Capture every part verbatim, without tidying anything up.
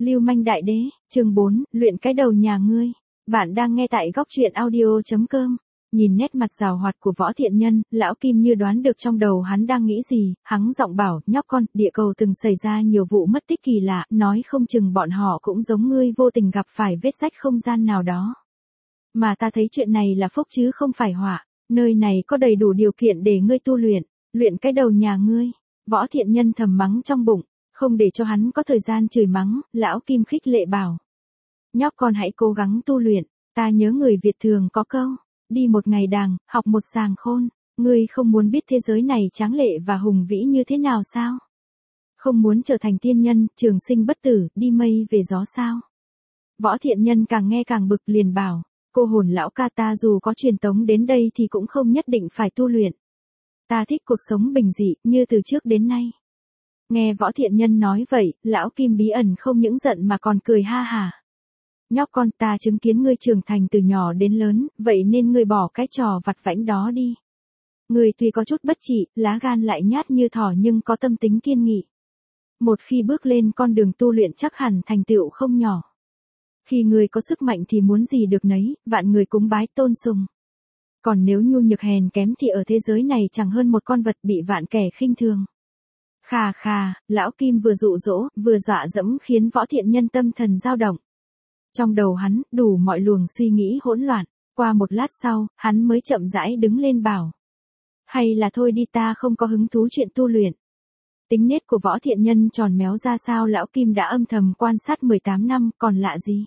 Lưu manh đại đế, chương bốn, luyện cái đầu nhà ngươi. Bạn đang nghe tại góc truyện audio.com. Nhìn nét mặt rào hoạt của Võ Thiện Nhân, lão Kim như đoán được trong đầu hắn đang nghĩ gì, hắn giọng bảo, nhóc con, địa cầu từng xảy ra nhiều vụ mất tích kỳ lạ, nói không chừng bọn họ cũng giống ngươi vô tình gặp phải vết rách không gian nào đó. Mà ta thấy chuyện này là phúc chứ không phải họa, nơi này có đầy đủ điều kiện để ngươi tu luyện, luyện cái đầu nhà ngươi. Võ Thiện Nhân thầm mắng trong bụng. Không để cho hắn có thời gian chửi mắng, lão Kim khích lệ bảo. Nhóc con hãy cố gắng tu luyện, ta nhớ người Việt thường có câu, đi một ngày đàng, học một sàng khôn, ngươi không muốn biết thế giới này tráng lệ và hùng vĩ như thế nào sao? Không muốn trở thành tiên nhân, trường sinh bất tử, đi mây về gió sao? Võ Thiện Nhân càng nghe càng bực liền bảo, cô hồn lão ca ta dù có truyền tống đến đây thì cũng không nhất định phải tu luyện. Ta thích cuộc sống bình dị, như từ trước đến nay. Nghe Võ Thiện Nhân nói vậy, lão Kim bí ẩn không những giận mà còn cười ha hả. Nhóc con, ta chứng kiến ngươi trưởng thành từ nhỏ đến lớn, vậy nên ngươi bỏ cái trò vặt vãnh đó đi. Ngươi tuy có chút bất trị, lá gan lại nhát như thỏ nhưng có tâm tính kiên nghị. Một khi bước lên con đường tu luyện chắc hẳn thành tựu không nhỏ. Khi ngươi có sức mạnh thì muốn gì được nấy, vạn người cúng bái tôn sùng. Còn nếu nhu nhược hèn kém thì ở thế giới này chẳng hơn một con vật bị vạn kẻ khinh thường. Khà khà, lão Kim vừa dụ dỗ, vừa dọa dẫm khiến Võ Thiện Nhân tâm thần dao động. Trong đầu hắn, đủ mọi luồng suy nghĩ hỗn loạn, qua một lát sau, hắn mới chậm rãi đứng lên bảo. Hay là thôi đi, ta không có hứng thú chuyện tu luyện. Tính nết của Võ Thiện Nhân tròn méo ra sao lão Kim đã âm thầm quan sát mười tám năm, còn lạ gì.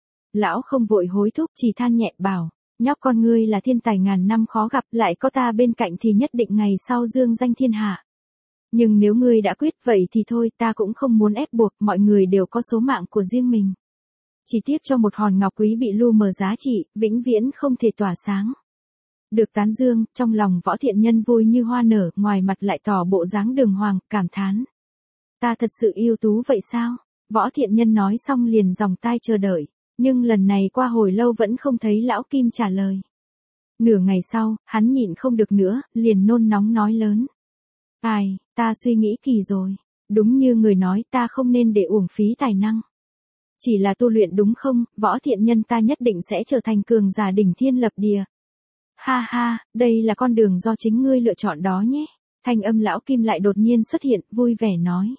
Lão không vội hối thúc, chỉ than nhẹ bảo, nhóc con ngươi là thiên tài ngàn năm khó gặp, lại có ta bên cạnh thì nhất định ngày sau dương danh thiên hạ. Nhưng nếu ngươi đã quyết vậy thì thôi, ta cũng không muốn ép buộc, mọi người đều có số mạng của riêng mình. Chỉ tiếc cho một hòn ngọc quý bị lu mờ giá trị, vĩnh viễn không thể tỏa sáng. Được tán dương, trong lòng Võ Thiện Nhân vui như hoa nở, ngoài mặt lại tỏ bộ dáng đường hoàng, cảm thán. Ta thật sự ưu tú vậy sao? Võ Thiện Nhân nói xong liền dòng tai chờ đợi, nhưng lần này qua hồi lâu vẫn không thấy lão Kim trả lời. Nửa ngày sau, hắn nhịn không được nữa, liền nôn nóng nói lớn. Ai, ta suy nghĩ kỳ rồi, đúng như người nói ta không nên để uổng phí tài năng. Chỉ là tu luyện đúng không, Võ Thiện Nhân ta nhất định sẽ trở thành cường giả đỉnh thiên lập địa. Ha ha, đây là con đường do chính ngươi lựa chọn đó nhé. Thanh âm lão Kim lại đột nhiên xuất hiện, vui vẻ nói.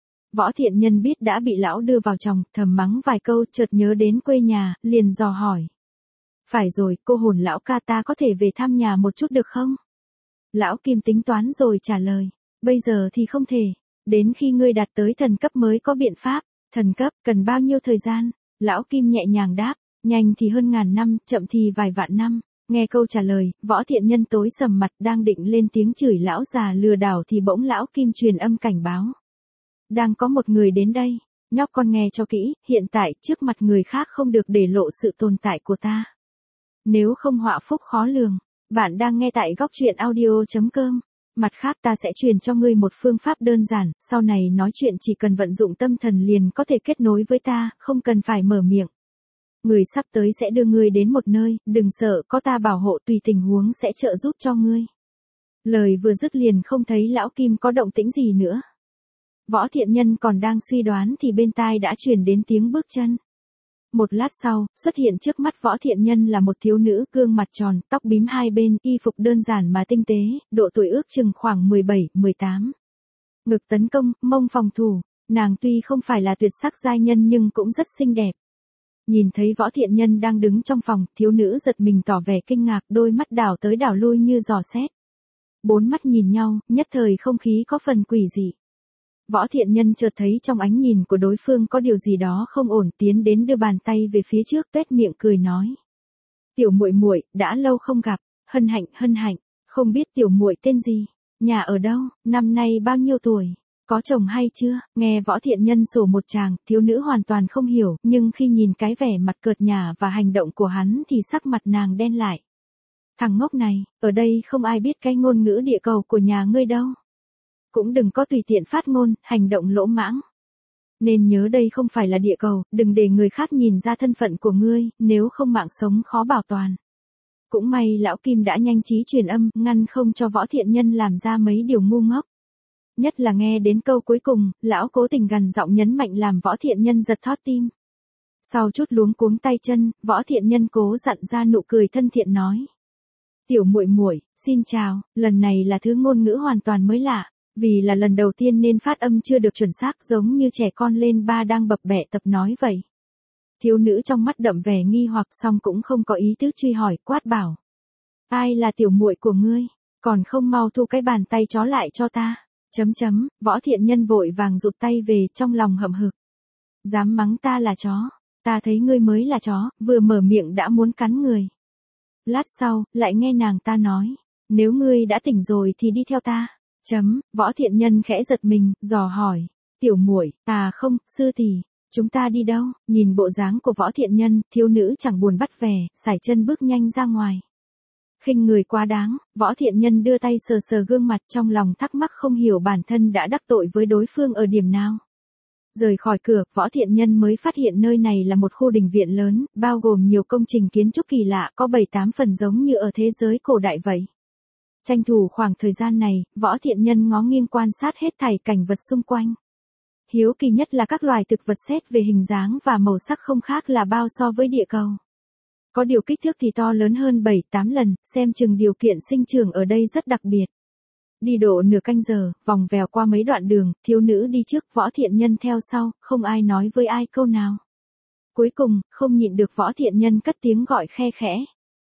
Võ Thiện Nhân biết đã bị lão đưa vào chòng, thầm mắng vài câu, chợt nhớ đến quê nhà, liền dò hỏi. Phải rồi, cô hồn lão ca ta có thể về thăm nhà một chút được không? Lão Kim tính toán rồi trả lời, bây giờ thì không thể, đến khi ngươi đạt tới thần cấp mới có biện pháp. Thần cấp, cần bao nhiêu thời gian? Lão Kim nhẹ nhàng đáp, nhanh thì hơn ngàn năm, chậm thì vài vạn năm. Nghe câu trả lời, Võ Thiện Nhân tối sầm mặt đang định lên tiếng chửi lão già lừa đảo thì bỗng lão Kim truyền âm cảnh báo. Đang có một người đến đây, nhóc con nghe cho kỹ, hiện tại trước mặt người khác không được để lộ sự tồn tại của ta. Nếu không họa phúc khó lường. Bạn đang nghe tại góc truyện audio.com. Mặt khác ta sẽ truyền cho ngươi một phương pháp đơn giản, sau này nói chuyện chỉ cần vận dụng tâm thần liền có thể kết nối với ta, không cần phải mở miệng. Người sắp tới sẽ đưa ngươi đến một nơi, đừng sợ, có ta bảo hộ, tùy tình huống sẽ trợ giúp cho ngươi. Lời vừa dứt liền không thấy lão Kim có động tĩnh gì nữa. Võ Thiện Nhân còn đang suy đoán thì bên tai đã truyền đến tiếng bước chân. Một lát sau, xuất hiện trước mắt Võ Thiện Nhân là một thiếu nữ, gương mặt tròn, tóc bím hai bên, y phục đơn giản mà tinh tế, độ tuổi ước chừng khoảng mười bảy, mười tám. Ngực tấn công, mông phòng thủ, nàng tuy không phải là tuyệt sắc giai nhân nhưng cũng rất xinh đẹp. Nhìn thấy Võ Thiện Nhân đang đứng trong phòng, thiếu nữ giật mình tỏ vẻ kinh ngạc, đôi mắt đảo tới đảo lui như dò xét. Bốn mắt nhìn nhau, nhất thời không khí có phần quỷ dị. Võ Thiện Nhân chợt thấy trong ánh nhìn của đối phương có điều gì đó không ổn, tiến đến đưa bàn tay về phía trước, tuét miệng cười nói. Tiểu muội muội, đã lâu không gặp, hân hạnh, hân hạnh, không biết tiểu muội tên gì, nhà ở đâu, năm nay bao nhiêu tuổi, có chồng hay chưa? Nghe Võ Thiện Nhân sổ một tràng, thiếu nữ hoàn toàn không hiểu, nhưng khi nhìn cái vẻ mặt cợt nhả và hành động của hắn thì sắc mặt nàng đen lại. Thằng ngốc này, ở đây không ai biết cái ngôn ngữ địa cầu của nhà ngươi đâu. Cũng đừng có tùy tiện phát ngôn, hành động lỗ mãng. Nên nhớ đây không phải là địa cầu, đừng để người khác nhìn ra thân phận của ngươi, nếu không mạng sống khó bảo toàn. Cũng may lão Kim đã nhanh trí truyền âm, ngăn không cho Võ Thiện Nhân làm ra mấy điều ngu ngốc. Nhất là nghe đến câu cuối cùng, lão cố tình gằn giọng nhấn mạnh làm Võ Thiện Nhân giật thót tim. Sau chút luống cuống tay chân, Võ Thiện Nhân cố dặn ra nụ cười thân thiện nói. Tiểu muội muội, xin chào, lần này là thứ ngôn ngữ hoàn toàn mới lạ, vì là lần đầu tiên nên phát âm chưa được chuẩn xác giống như trẻ con lên ba đang bập bẹ tập nói vậy. Thiếu nữ trong mắt đậm vẻ nghi hoặc song cũng không có ý tứ truy hỏi, quát bảo. Ai là tiểu muội của ngươi, còn không mau thu cái bàn tay chó lại cho ta, chấm chấm, Võ Thiện Nhân vội vàng rụt tay về trong lòng hậm hực. Dám mắng ta là chó, ta thấy ngươi mới là chó, vừa mở miệng đã muốn cắn người. Lát sau, lại nghe nàng ta nói, nếu ngươi đã tỉnh rồi thì đi theo ta, chấm, Võ Thiện Nhân khẽ giật mình, dò hỏi, tiểu muội, à không, sư tỷ, chúng ta đi đâu? Nhìn bộ dáng của Võ Thiện Nhân, thiếu nữ chẳng buồn bắt vẻ, sải chân bước nhanh ra ngoài. Khinh người quá đáng, Võ Thiện Nhân đưa tay sờ sờ gương mặt trong lòng thắc mắc không hiểu bản thân đã đắc tội với đối phương ở điểm nào. Rời khỏi cửa, Võ Thiện Nhân mới phát hiện nơi này là một khu đình viện lớn, bao gồm nhiều công trình kiến trúc kỳ lạ có bảy tám phần giống như ở thế giới cổ đại vậy. Tranh thủ khoảng thời gian này, Võ Thiện Nhân ngó nghiêng quan sát hết thảy cảnh vật xung quanh. Hiếu kỳ nhất là các loài thực vật xét về hình dáng và màu sắc không khác là bao so với địa cầu. Có điều kích thước thì to lớn hơn bảy tám lần, xem chừng điều kiện sinh trưởng ở đây rất đặc biệt. Đi độ nửa canh giờ, vòng vèo qua mấy đoạn đường, thiếu nữ đi trước, Võ Thiện Nhân theo sau, không ai nói với ai câu nào. Cuối cùng, không nhịn được Võ Thiện Nhân cất tiếng gọi khe khẽ.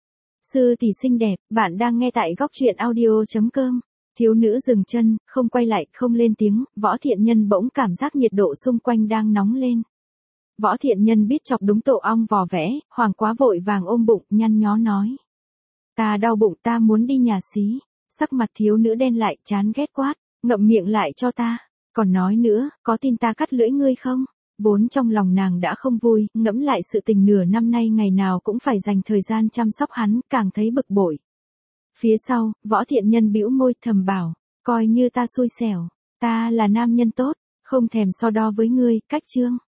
Sư tỷ xinh đẹp, bạn đang nghe tại góc truyện audio chấm com. Thiếu nữ dừng chân, không quay lại, không lên tiếng, Võ Thiện Nhân bỗng cảm giác nhiệt độ xung quanh đang nóng lên. Võ Thiện Nhân biết chọc đúng tổ ong vò vẽ, hoảng quá vội vàng ôm bụng, nhăn nhó nói. Ta đau bụng, ta muốn đi nhà xí. Sắc mặt thiếu nữ đen lại, chán ghét quát, ngậm miệng lại cho ta. Còn nói nữa, có tin ta cắt lưỡi ngươi không? Vốn trong lòng nàng đã không vui, ngẫm lại sự tình nửa năm nay ngày nào cũng phải dành thời gian chăm sóc hắn, càng thấy bực bội. Phía sau, Võ Thiện Nhân bĩu môi thầm bảo, coi như ta xui xẻo, ta là nam nhân tốt, không thèm so đo với ngươi, cách chương.